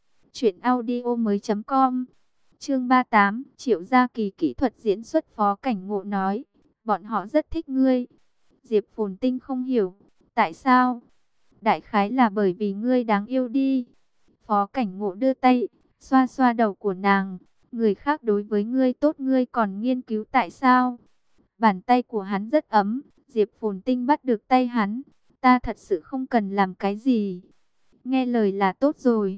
truyệnaudiomoi.com. Chương 38, Triệu Gia Kỳ kỹ thuật diễn xuất. Phó Cảnh Ngộ nói, bọn họ rất thích ngươi. Diệp Phồn Tinh không hiểu, tại sao? Đại khái là bởi vì ngươi đáng yêu đi. Phó Cảnh Ngộ đưa tay, xoa xoa đầu của nàng. Người khác đối với ngươi tốt ngươi còn nghiên cứu tại sao? Bàn tay của hắn rất ấm. Diệp Phồn Tinh bắt được tay hắn. Ta thật sự không cần làm cái gì. Nghe lời là tốt rồi.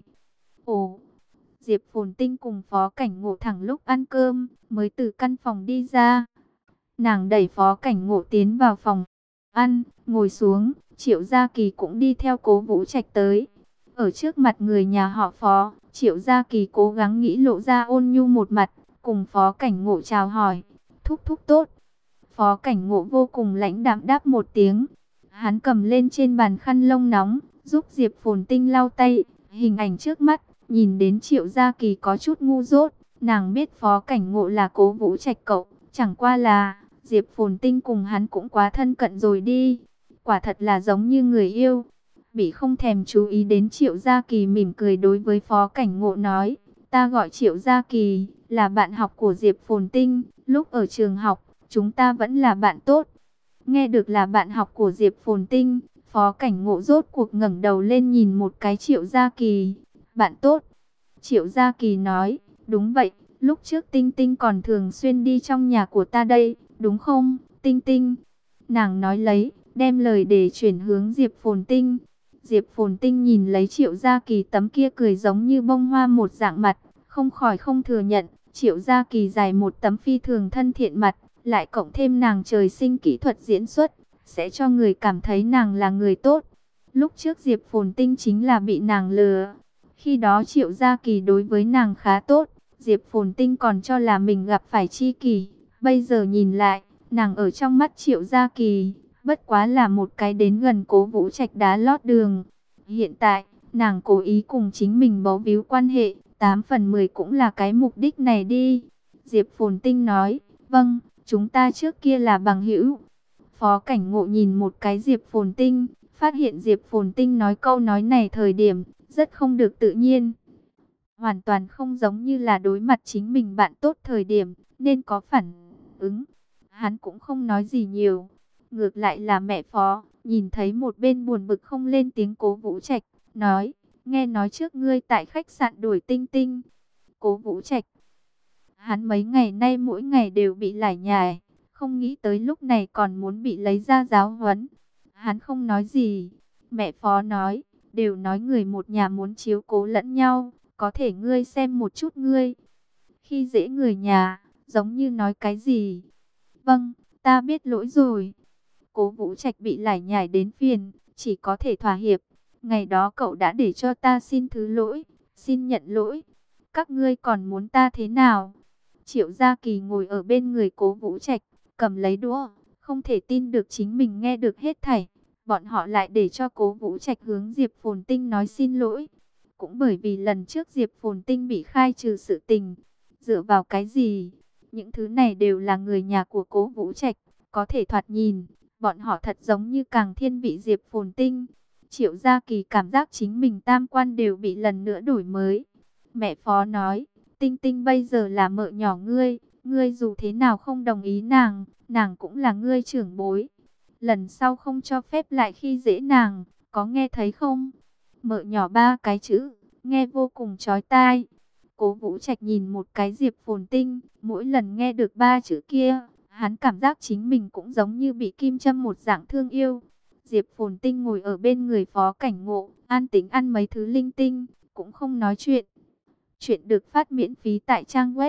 Ồ. Diệp Phồn Tinh cùng Phó Cảnh Ngộ thẳng lúc ăn cơm, mới từ căn phòng đi ra. Nàng đẩy Phó Cảnh Ngộ tiến vào phòng ăn, ngồi xuống. Triệu Gia Kỳ cũng đi theo Cố Vũ Trạch tới. Ở trước mặt người nhà họ Phó, Triệu Gia Kỳ cố gắng nghĩ lộ ra ôn nhu một mặt, cùng Phó Cảnh Ngộ chào hỏi. Thúc thúc tốt. Phó Cảnh Ngộ vô cùng lãnh đạm đáp một tiếng. Hắn cầm lên trên bàn khăn lông nóng, giúp Diệp Phồn Tinh lau tay. Hình ảnh trước mắt, nhìn đến Triệu Gia Kỳ có chút ngu dốt. Nàng biết Phó Cảnh Ngộ là Cố Vũ Trạch cậu, chẳng qua là Diệp Phồn Tinh cùng hắn cũng quá thân cận rồi đi. Quả thật là giống như người yêu. Bị không thèm chú ý đến Triệu Gia Kỳ mỉm cười đối với Phó Cảnh Ngộ nói, ta gọi Triệu Gia Kỳ, là bạn học của Diệp Phồn Tinh. Lúc ở trường học, chúng ta vẫn là bạn tốt. Nghe được là bạn học của Diệp Phồn Tinh, Phó Cảnh Ngộ rốt cuộc ngẩng đầu lên nhìn một cái Triệu Gia Kỳ. Bạn tốt. Triệu Gia Kỳ nói, đúng vậy, lúc trước Tinh Tinh còn thường xuyên đi trong nhà của ta đây, đúng không, Tinh Tinh? Nàng nói lấy, đem lời để chuyển hướng Diệp Phồn Tinh. Diệp Phồn Tinh nhìn lấy Triệu Gia Kỳ tấm kia cười giống như bông hoa một dạng mặt, không khỏi không thừa nhận, Triệu Gia Kỳ dài một tấm phi thường thân thiện mặt, lại cộng thêm nàng trời sinh kỹ thuật diễn xuất, sẽ cho người cảm thấy nàng là người tốt. Lúc trước Diệp Phồn Tinh chính là bị nàng lừa. Khi đó Triệu Gia Kỳ đối với nàng khá tốt, Diệp Phồn Tinh còn cho là mình gặp phải tri kỷ. Bây giờ nhìn lại, nàng ở trong mắt Triệu Gia Kỳ, bất quá là một cái đến gần Cố Vũ Trạch đá lót đường. Hiện tại, nàng cố ý cùng chính mình bấu víu quan hệ, 8 phần 10 cũng là cái mục đích này đi. Diệp Phồn Tinh nói, vâng, chúng ta trước kia là bằng hữu. Phó Cảnh Ngộ nhìn một cái Diệp Phồn Tinh, phát hiện Diệp Phồn Tinh nói câu nói này thời điểm, rất không được tự nhiên. Hoàn toàn không giống như là đối mặt chính mình bạn tốt thời điểm, nên có phản ứng. Hắn cũng không nói gì nhiều. Ngược lại là mẹ Phó, nhìn thấy một bên buồn bực không lên tiếng Cố Vũ Trạch, nói, nghe nói trước ngươi tại khách sạn đổi Tinh Tinh. Cố Vũ Trạch, hắn mấy ngày nay mỗi ngày đều bị lải nhải, không nghĩ tới lúc này còn muốn bị lấy ra giáo huấn. Hắn không nói gì. Mẹ Phó nói, đều nói người một nhà muốn chiếu cố lẫn nhau, có thể ngươi xem một chút ngươi. Khi dễ người nhà, giống như nói cái gì. Vâng, ta biết lỗi rồi. Cố Vũ Trạch bị lải nhải đến phiền, chỉ có thể thỏa hiệp. Ngày đó cậu đã để cho ta xin thứ lỗi, xin nhận lỗi. Các ngươi còn muốn ta thế nào? Triệu Gia Kỳ ngồi ở bên người Cố Vũ Trạch, cầm lấy đũa, không thể tin được chính mình nghe được hết thảy. Bọn họ lại để cho Cố Vũ Trạch hướng Diệp Phồn Tinh nói xin lỗi. Cũng bởi vì lần trước Diệp Phồn Tinh bị khai trừ sự tình. Dựa vào cái gì? Những thứ này đều là người nhà của Cố Vũ Trạch. Có thể thoạt nhìn, bọn họ thật giống như càng thiên vị Diệp Phồn Tinh. Triệu Gia Kỳ cảm giác chính mình tam quan đều bị lần nữa đổi mới. Mẹ Phó nói, Tinh Tinh bây giờ là mợ nhỏ ngươi. Ngươi dù thế nào không đồng ý nàng, nàng cũng là ngươi trưởng bối. Lần sau không cho phép lại khi dễ nàng, có nghe thấy không? Mợ nhỏ ba cái chữ, nghe vô cùng chói tai. Cố Vũ Trạch nhìn một cái Diệp Phồn Tinh, mỗi lần nghe được ba chữ kia, hắn cảm giác chính mình cũng giống như bị kim châm một dạng thương yêu. Diệp Phồn Tinh ngồi ở bên người Phó Cảnh Ngộ, an tĩnh ăn mấy thứ linh tinh, cũng không nói chuyện. Chuyện được phát miễn phí tại trang web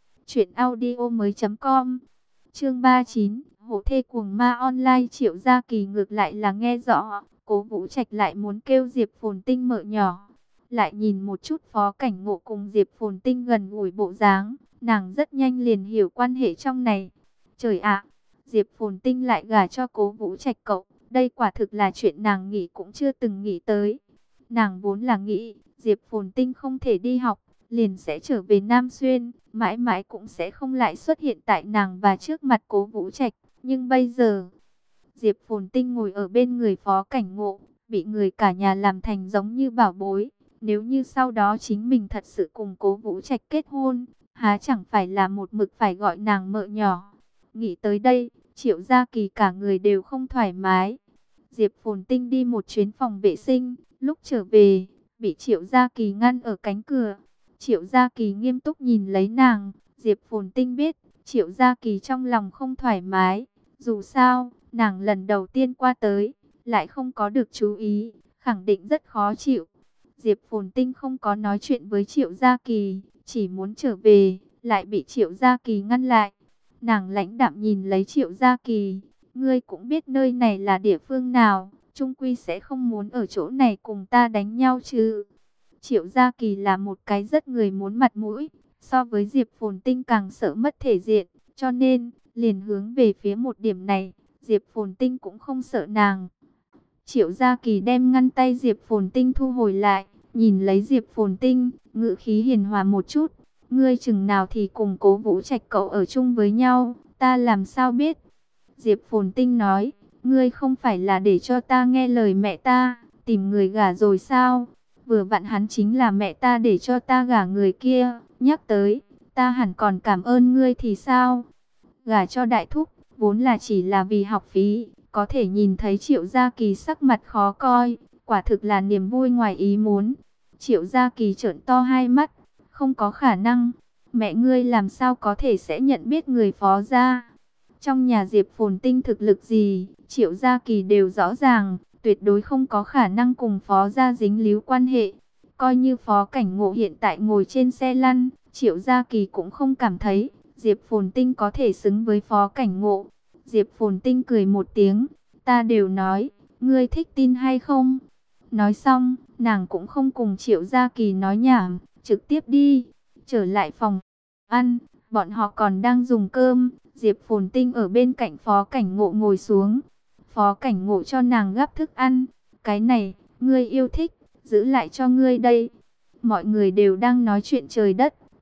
truyệnaudiomoi.com. Chương 39, Hổ thê cuồng ma online. Triệu Gia Kỳ ngược lại là nghe rõ, Cố Vũ Trạch lại muốn kêu Diệp Phồn Tinh mợ nhỏ. Lại nhìn một chút Phó Cảnh Ngộ cùng Diệp Phồn Tinh gần gũi bộ dáng, nàng rất nhanh liền hiểu quan hệ trong này. Trời ạ, Diệp Phồn Tinh lại gả cho Cố Vũ Trạch cậu, đây quả thực là chuyện nàng nghĩ cũng chưa từng nghĩ tới. Nàng vốn là nghĩ, Diệp Phồn Tinh không thể đi học, liền sẽ trở về Nam Xuyên, mãi mãi cũng sẽ không lại xuất hiện tại nàng và trước mặt Cố Vũ Trạch. Nhưng bây giờ, Diệp Phồn Tinh ngồi ở bên người Phó Cảnh Ngộ, bị người cả nhà làm thành giống như bảo bối. Nếu như sau đó chính mình thật sự cùng Cố Vũ Trạch kết hôn, há chẳng phải là một mực phải gọi nàng mợ nhỏ. Nghĩ tới đây, Triệu Gia Kỳ cả người đều không thoải mái. Diệp Phồn Tinh đi một chuyến phòng vệ sinh, lúc trở về, bị Triệu Gia Kỳ ngăn ở cánh cửa. Triệu Gia Kỳ nghiêm túc nhìn lấy nàng, Diệp Phồn Tinh biết, Triệu Gia Kỳ trong lòng không thoải mái. Dù sao, nàng lần đầu tiên qua tới, lại không có được chú ý, khẳng định rất khó chịu. Diệp Phồn Tinh không có nói chuyện với Triệu Gia Kỳ, chỉ muốn trở về, lại bị Triệu Gia Kỳ ngăn lại. Nàng lãnh đạm nhìn lấy Triệu Gia Kỳ, ngươi cũng biết nơi này là địa phương nào, chung quy sẽ không muốn ở chỗ này cùng ta đánh nhau chứ. Triệu Gia Kỳ là một cái rất người muốn mặt mũi, so với Diệp Phồn Tinh càng sợ mất thể diện, cho nên, liền hướng về phía một điểm này, Diệp Phồn Tinh cũng không sợ nàng. Triệu Gia Kỳ đem ngăn tay Diệp Phồn Tinh thu hồi lại, nhìn lấy Diệp Phồn Tinh, ngữ khí hiền hòa một chút. Ngươi chừng nào thì cùng Cố Vũ Trạch cậu ở chung với nhau, ta làm sao biết? Diệp Phồn Tinh nói, ngươi không phải là để cho ta nghe lời mẹ ta, tìm người gả rồi sao? Vừa vặn hắn chính là mẹ ta để cho ta gả người kia, nhắc tới, ta hẳn còn cảm ơn ngươi thì sao? Gả cho đại thúc, vốn là chỉ là vì học phí, có thể nhìn thấy Triệu Gia Kỳ sắc mặt khó coi, quả thực là niềm vui ngoài ý muốn. Triệu Gia Kỳ trợn to hai mắt, không có khả năng, mẹ ngươi làm sao có thể sẽ nhận biết người Phó gia? Trong nhà Diệp Phồn Tinh thực lực gì, Triệu Gia Kỳ đều rõ ràng, tuyệt đối không có khả năng cùng Phó gia dính líu quan hệ. Coi như Phó Cảnh Ngộ hiện tại ngồi trên xe lăn, Triệu Gia Kỳ cũng không cảm thấy Diệp Phồn Tinh có thể xứng với Phó Cảnh Ngộ. Diệp Phồn Tinh cười một tiếng, ta đều nói, ngươi thích tin hay không? Nói xong, nàng cũng không cùng Triệu Gia Kỳ nói nhảm, trực tiếp đi, trở lại phòng ăn, bọn họ còn đang dùng cơm, Diệp Phồn Tinh ở bên cạnh Phó Cảnh Ngộ ngồi xuống. Phó Cảnh Ngộ cho nàng gắp thức ăn, cái này, ngươi yêu thích, giữ lại cho ngươi đây. Mọi người đều đang nói chuyện trời đất,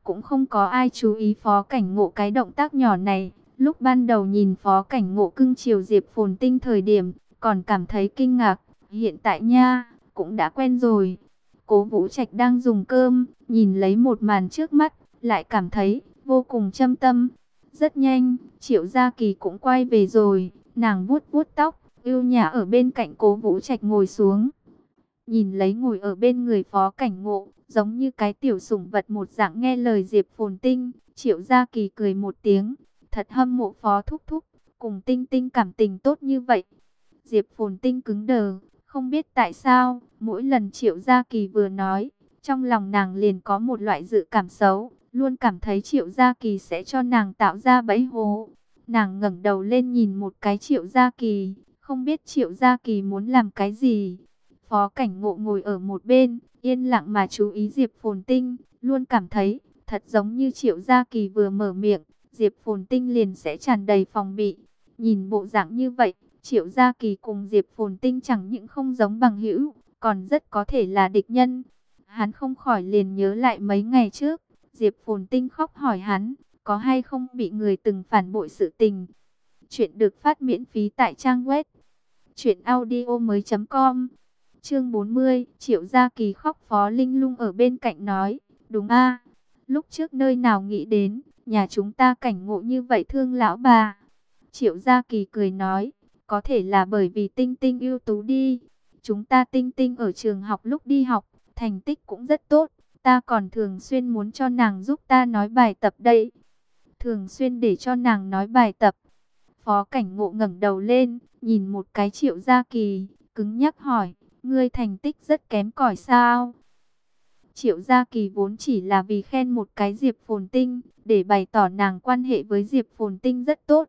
cũng không có ai chú ý Phó Cảnh Ngộ cái động tác nhỏ này. Lúc ban đầu nhìn Phó Cảnh Ngộ cưng chiều Diệp Phồn Tinh thời điểm, còn cảm thấy kinh ngạc, hiện tại nha, cũng đã quen rồi. Cố Vũ Trạch đang dùng cơm, nhìn lấy một màn trước mắt, lại cảm thấy vô cùng châm tâm. Rất nhanh, Triệu Gia Kỳ cũng quay về rồi, nàng vuốt vuốt tóc, ưu nhã ở bên cạnh Cố Vũ Trạch ngồi xuống. Nhìn lấy ngồi ở bên người Phó Cảnh Ngộ, giống như cái tiểu sủng vật một dạng nghe lời Diệp Phồn Tinh, Triệu Gia Kỳ cười một tiếng, thật hâm mộ Phó thúc thúc, cùng Tinh Tinh cảm tình tốt như vậy. Diệp Phồn Tinh cứng đờ, không biết tại sao, mỗi lần Triệu Gia Kỳ vừa nói, trong lòng nàng liền có một loại dự cảm xấu, luôn cảm thấy Triệu Gia Kỳ sẽ cho nàng tạo ra bẫy hố. Nàng ngẩng đầu lên nhìn một cái Triệu Gia Kỳ, không biết Triệu Gia Kỳ muốn làm cái gì. Phó Cảnh Ngộ ngồi ở một bên, yên lặng mà chú ý Diệp Phồn Tinh, luôn cảm thấy, thật giống như Triệu Gia Kỳ vừa mở miệng, Diệp Phồn Tinh liền sẽ tràn đầy phòng bị. Nhìn bộ dạng như vậy, Triệu Gia Kỳ cùng Diệp Phồn Tinh chẳng những không giống bằng hữu, còn rất có thể là địch nhân. Hắn không khỏi liền nhớ lại mấy ngày trước, Diệp Phồn Tinh khóc hỏi hắn, có hay không bị người từng phản bội sự tình. Chuyện được phát miễn phí tại trang web truyệnaudiomoi.com. Chương 40, Triệu Gia Kỳ khóc. Phó Linh Lung ở bên cạnh nói, đúng a, lúc trước nơi nào nghĩ đến, nhà chúng ta cảnh ngộ như vậy thương lão bà. Triệu Gia Kỳ cười nói, có thể là bởi vì Tinh Tinh ưu tú đi. Chúng ta Tinh Tinh ở trường học lúc đi học, thành tích cũng rất tốt. Ta còn thường xuyên muốn cho nàng giúp ta nói bài tập đây. Thường xuyên để cho nàng nói bài tập. Phó Cảnh Ngộ ngẩng đầu lên, nhìn một cái Triệu Gia Kỳ, cứng nhắc hỏi, ngươi thành tích rất kém cỏi sao? Triệu Gia Kỳ vốn chỉ là vì khen một cái Diệp Phồn Tinh, để bày tỏ nàng quan hệ với Diệp Phồn Tinh rất tốt.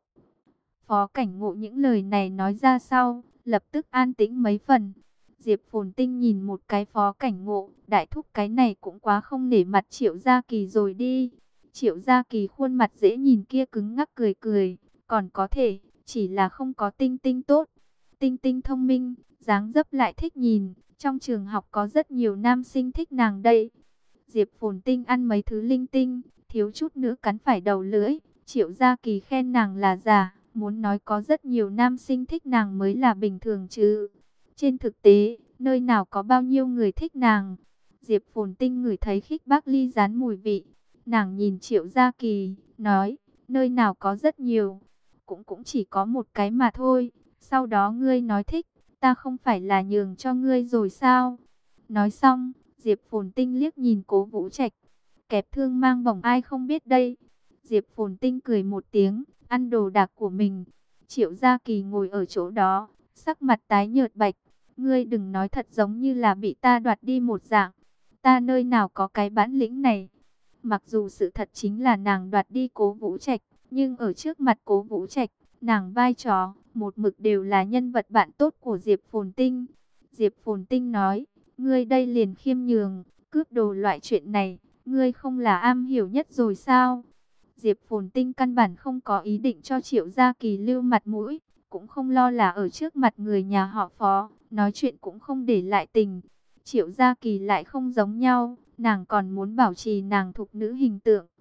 Phó Cảnh Ngộ những lời này nói ra sau, lập tức an tĩnh mấy phần. Diệp Phồn Tinh nhìn một cái Phó Cảnh Ngộ, đại thúc cái này cũng quá không nể mặt Triệu Gia Kỳ rồi đi. Triệu Gia Kỳ khuôn mặt dễ nhìn kia cứng ngắc cười cười, còn có thể, chỉ là không có Tinh Tinh tốt. Tinh Tinh thông minh, dáng dấp lại thích nhìn, trong trường học có rất nhiều nam sinh thích nàng đây. Diệp Phồn Tinh ăn mấy thứ linh tinh, thiếu chút nữa cắn phải đầu lưỡi. Triệu Gia Kỳ khen nàng là giả, muốn nói có rất nhiều nam sinh thích nàng mới là bình thường chứ. Trên thực tế, nơi nào có bao nhiêu người thích nàng. Diệp Phồn Tinh ngửi thấy khích bác ly rán mùi vị. Nàng nhìn Triệu Gia Kỳ, nói, nơi nào có rất nhiều, cũng chỉ có một cái mà thôi. Sau đó ngươi nói thích, ta không phải là nhường cho ngươi rồi sao? Nói xong, Diệp Phồn Tinh liếc nhìn Cố Vũ Trạch, kẹp thương mang bổng ai không biết đây. Diệp Phồn Tinh cười một tiếng, ăn đồ đạc của mình. Triệu Gia Kỳ ngồi ở chỗ đó, sắc mặt tái nhợt bạch. Ngươi đừng nói thật giống như là bị ta đoạt đi một dạng. Ta nơi nào có cái bản lĩnh này. Mặc dù sự thật chính là nàng đoạt đi Cố Vũ Trạch, nhưng ở trước mặt Cố Vũ Trạch, nàng vai trò một mực đều là nhân vật bạn tốt của Diệp Phồn Tinh. Diệp Phồn Tinh nói, ngươi đây liền khiêm nhường, cướp đồ loại chuyện này, ngươi không là am hiểu nhất rồi sao? Diệp Phồn Tinh căn bản không có ý định cho Triệu Gia Kỳ lưu mặt mũi, cũng không lo là ở trước mặt người nhà họ Phó, nói chuyện cũng không để lại tình. Triệu Gia Kỳ lại không giống nhau, nàng còn muốn bảo trì nàng thục nữ hình tượng.